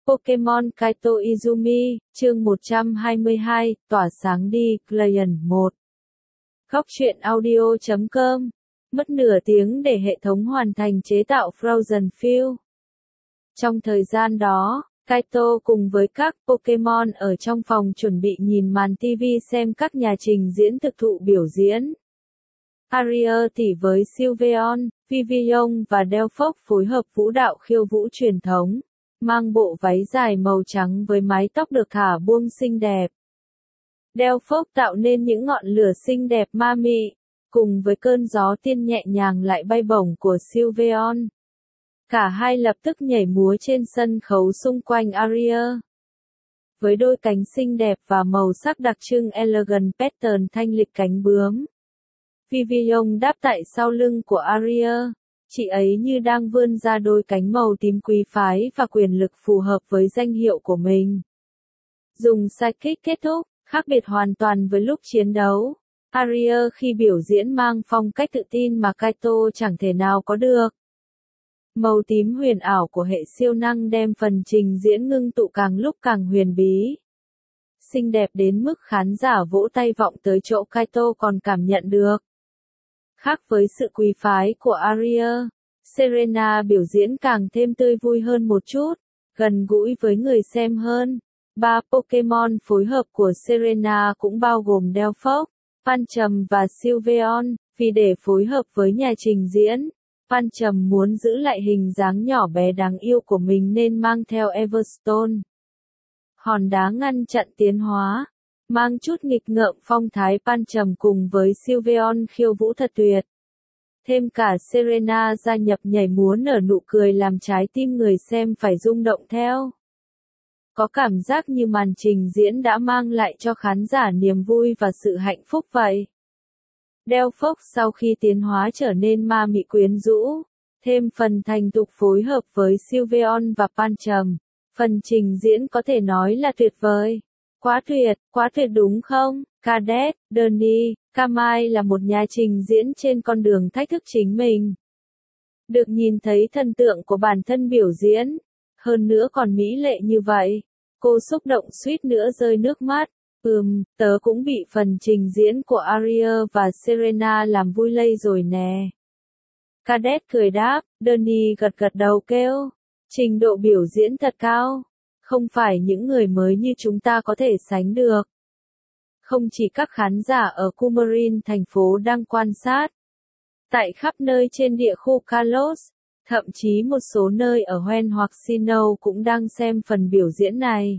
Pokemon Kaito Izumi, chương 122, tỏa sáng đi, Client 1. Góc truyện audio.com. Mất nửa tiếng để hệ thống hoàn thành chế tạo Frozen Field. Trong thời gian đó, Kaito cùng với các Pokemon ở trong phòng chuẩn bị nhìn màn TV xem các nhà trình diễn thực thụ biểu diễn. Aria tỉ với Sylveon, Vivillon và Delphox phối hợp vũ đạo khiêu vũ truyền thống, mang bộ váy dài màu trắng với mái tóc được thả buông xinh đẹp. Delphox tạo nên những ngọn lửa xinh đẹp ma mị, cùng với cơn gió tiên nhẹ nhàng lại bay bổng của Sylveon. Cả hai lập tức nhảy múa trên sân khấu xung quanh Aria. Với đôi cánh xinh đẹp và màu sắc đặc trưng Elegant Pattern thanh lịch cánh bướm, Vivillon đáp tại sau lưng của Aria, chị ấy như đang vươn ra đôi cánh màu tím quý phái và quyền lực phù hợp với danh hiệu của mình. Dùng sidekick kết thúc, khác biệt hoàn toàn với lúc chiến đấu. Aria khi biểu diễn mang phong cách tự tin mà Kaito chẳng thể nào có được. Màu tím huyền ảo của hệ siêu năng đem phần trình diễn ngưng tụ càng lúc càng huyền bí. Xinh đẹp đến mức khán giả vỗ tay vọng tới chỗ Kaito còn cảm nhận được. Khác với sự quý phái của Aria, Serena biểu diễn càng thêm tươi vui hơn một chút, gần gũi với người xem hơn. Ba Pokemon phối hợp của Serena cũng bao gồm Delphox, Pancham và Sylveon, vì để phối hợp với nhà trình diễn, Pancham muốn giữ lại hình dáng nhỏ bé đáng yêu của mình nên mang theo Everstone, hòn đá ngăn chặn tiến hóa. Mang chút nghịch ngợm phong thái Pancham cùng với Sylveon khiêu vũ thật tuyệt. Thêm cả Serena gia nhập nhảy múa nở nụ cười làm trái tim người xem phải rung động theo. Có cảm giác như màn trình diễn đã mang lại cho khán giả niềm vui và sự hạnh phúc vậy. Delphox sau khi tiến hóa trở nên ma mị quyến rũ, thêm phần thành thục phối hợp với Sylveon và Pancham, phần trình diễn có thể nói là tuyệt vời. Quá tuyệt đúng không? Cadet, Danny, Kamai là một nhà trình diễn trên con đường thách thức chính mình. Được nhìn thấy thần tượng của bản thân biểu diễn, hơn nữa còn mỹ lệ như vậy, cô xúc động suýt nữa rơi nước mắt. Tớ cũng bị phần trình diễn của Aria và Serena làm vui lây rồi nè. Cadet cười đáp, Danny gật gật đầu kêu, trình độ biểu diễn thật cao. Không phải những người mới như chúng ta có thể sánh được. Không chỉ các khán giả ở Coumarin thành phố đang quan sát. Tại khắp nơi trên địa khu Kalos, thậm chí một số nơi ở Hoenn hoặc Sinnoh cũng đang xem phần biểu diễn này.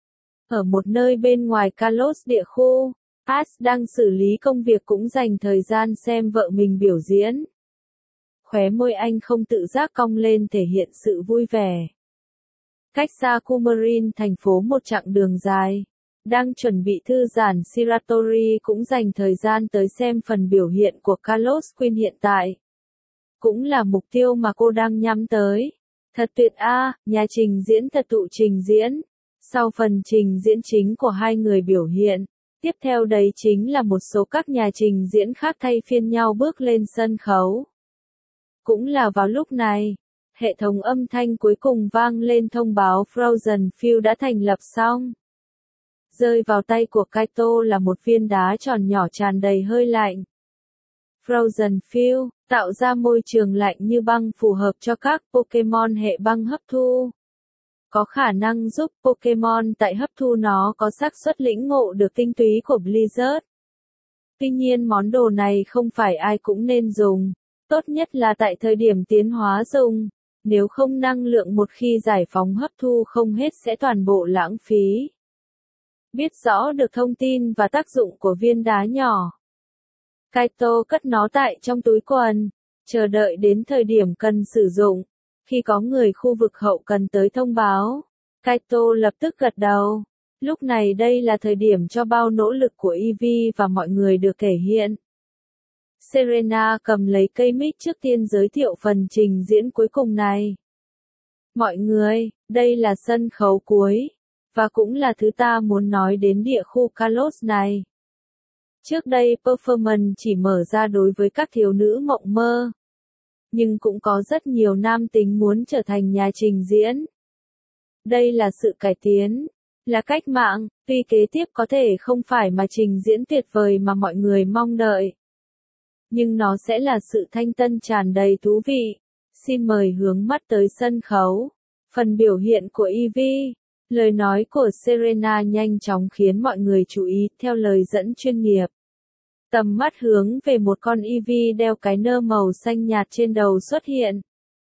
Ở một nơi bên ngoài Kalos địa khu, Ash đang xử lý công việc cũng dành thời gian xem vợ mình biểu diễn. Khóe môi anh không tự giác cong lên thể hiện sự vui vẻ. Cách xa Coumarin thành phố một chặng đường dài, đang chuẩn bị thư giãn Shiratori cũng dành thời gian tới xem phần biểu hiện của Kalos Queen hiện tại. Cũng là mục tiêu mà cô đang nhắm tới. Thật tuyệt nhà trình diễn thật tụ trình diễn. Sau phần trình diễn chính của hai người biểu hiện, tiếp theo đấy chính là một số các nhà trình diễn khác thay phiên nhau bước lên sân khấu. Cũng là vào lúc này, hệ thống âm thanh cuối cùng vang lên thông báo Frozen Field đã thành lập xong. Rơi vào tay của Kaito là một viên đá tròn nhỏ tràn đầy hơi lạnh. Frozen Field tạo ra môi trường lạnh như băng phù hợp cho các Pokemon hệ băng hấp thu. Có khả năng giúp Pokemon tại hấp thu nó có xác suất lĩnh ngộ được tinh túy của Blizzard. Tuy nhiên món đồ này không phải ai cũng nên dùng, tốt nhất là tại thời điểm tiến hóa dùng. Nếu không năng lượng một khi giải phóng hấp thu không hết sẽ toàn bộ lãng phí. Biết rõ được thông tin và tác dụng của viên đá nhỏ, Kaito cất nó tại trong túi quần, chờ đợi đến thời điểm cần sử dụng. Khi có người khu vực hậu cần tới thông báo, Kaito lập tức gật đầu. Lúc này đây là thời điểm cho bao nỗ lực của Eevee và mọi người được thể hiện. Serena cầm lấy cây mic trước tiên giới thiệu phần trình diễn cuối cùng này. Mọi người, đây là sân khấu cuối, và cũng là thứ ta muốn nói đến địa khu Kalos này. Trước đây performance chỉ mở ra đối với các thiếu nữ mộng mơ. Nhưng cũng có rất nhiều nam tính muốn trở thành nhà trình diễn. Đây là sự cải tiến, là cách mạng, tuy kế tiếp có thể không phải mà trình diễn tuyệt vời mà mọi người mong đợi. Nhưng nó sẽ là sự thanh tân tràn đầy thú vị. Xin mời hướng mắt tới sân khấu. Phần biểu hiện của Evie. Lời nói của Serena nhanh chóng khiến mọi người chú ý theo lời dẫn chuyên nghiệp. Tầm mắt hướng về một con Evie đeo cái nơ màu xanh nhạt trên đầu xuất hiện.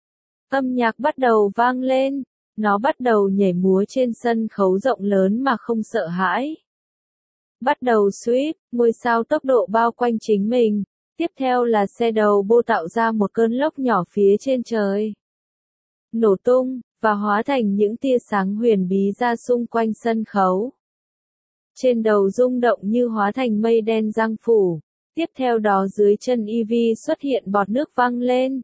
Âm nhạc bắt đầu vang lên. Nó bắt đầu nhảy múa trên sân khấu rộng lớn mà không sợ hãi. Bắt đầu sweep, ngôi sao tốc độ bao quanh chính mình. Tiếp theo là xe đầu bô tạo ra một cơn lốc nhỏ phía trên trời. Nổ tung, và hóa thành những tia sáng huyền bí ra xung quanh sân khấu. Trên đầu rung động như hóa thành mây đen giăng phủ. Tiếp theo đó dưới chân Evie xuất hiện bọt nước văng lên.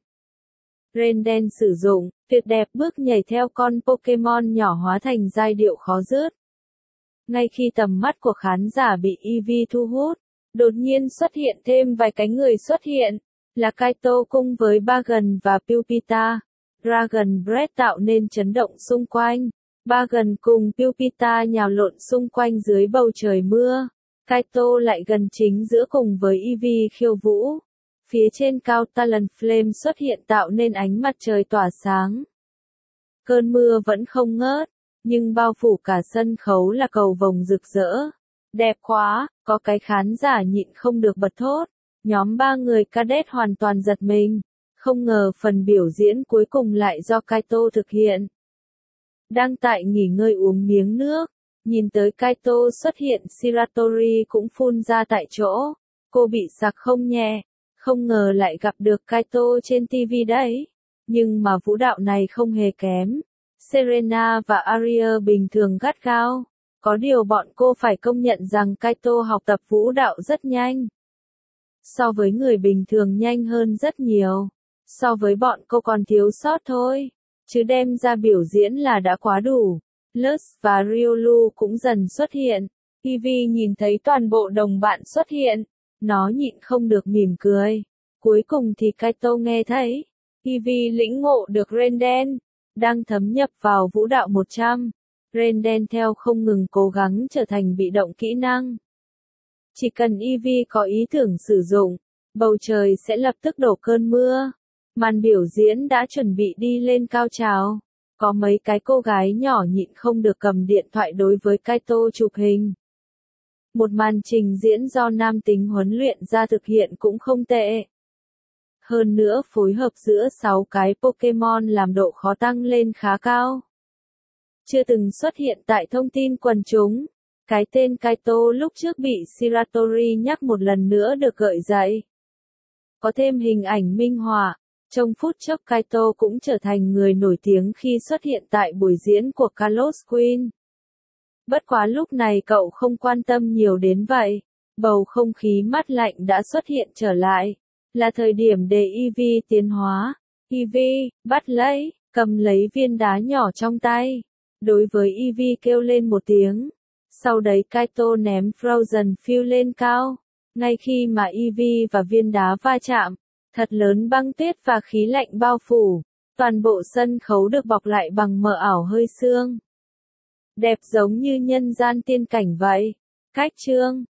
Renden sử dụng, tuyệt đẹp bước nhảy theo con Pokemon nhỏ hóa thành giai điệu khó dứt. Ngay khi tầm mắt của khán giả bị Evie thu hút, đột nhiên xuất hiện thêm vài cái người xuất hiện, là Kaito cùng với Bagan và Pupita. Dragon Breath tạo nên chấn động xung quanh. Bagan cùng Pupita nhào lộn xung quanh dưới bầu trời mưa. Kaito lại gần chính giữa cùng với Evie khiêu vũ. Phía trên cao Talonflame xuất hiện tạo nên ánh mặt trời tỏa sáng. Cơn mưa vẫn không ngớt, nhưng bao phủ cả sân khấu là cầu vồng rực rỡ. Đẹp quá, có cái khán giả nhịn không được bật thốt. Nhóm 3 người cadet hoàn toàn giật mình. Không ngờ phần biểu diễn cuối cùng lại do Kaito thực hiện. Đang tại nghỉ ngơi uống miếng nước, nhìn tới Kaito xuất hiện Shiratori cũng phun ra tại chỗ. Cô bị sặc không nhẹ, không ngờ lại gặp được Kaito trên TV đấy. Nhưng mà vũ đạo này không hề kém. Serena và Aria bình thường gắt gao. Có điều bọn cô phải công nhận rằng Kaito học tập vũ đạo rất nhanh. So với người bình thường nhanh hơn rất nhiều. So với bọn cô còn thiếu sót thôi. Chứ đem ra biểu diễn là đã quá đủ. Lutz và Ryolu cũng dần xuất hiện. Evie nhìn thấy toàn bộ đồng bạn xuất hiện. Nó nhịn không được mỉm cười. Cuối cùng thì Kaito nghe thấy. Evie lĩnh ngộ được Renden. Đang thấm nhập vào vũ đạo 100. Renden theo không ngừng cố gắng trở thành bị động kỹ năng. Chỉ cần Evie có ý tưởng sử dụng, bầu trời sẽ lập tức đổ cơn mưa. Màn biểu diễn đã chuẩn bị đi lên cao trào. Có mấy cái cô gái nhỏ nhịn không được cầm điện thoại đối với Kaito chụp hình. Một màn trình diễn do nam tính huấn luyện ra thực hiện cũng không tệ. Hơn nữa phối hợp giữa 6 cái Pokemon làm độ khó tăng lên khá cao. Chưa từng xuất hiện tại thông tin quần chúng. Cái tên Kaito lúc trước bị Shiratori nhắc một lần nữa được gợi dậy. Có thêm hình ảnh minh họa. Trong phút chốc Kaito cũng trở thành người nổi tiếng khi xuất hiện tại buổi diễn của Kalos Queen. Bất quá lúc này cậu không quan tâm nhiều đến vậy. Bầu không khí mát lạnh đã xuất hiện trở lại. Là thời điểm để Evie tiến hóa. Evie, bắt lấy, cầm lấy viên đá nhỏ trong tay. Đối với Evie kêu lên một tiếng. Sau đấy Kaito ném Frozen Field lên cao. Ngay khi mà Evie và viên đá va chạm, thật lớn băng tuyết và khí lạnh bao phủ. Toàn bộ sân khấu được bọc lại bằng mờ ảo hơi sương. Đẹp giống như nhân gian tiên cảnh vậy. Cách chương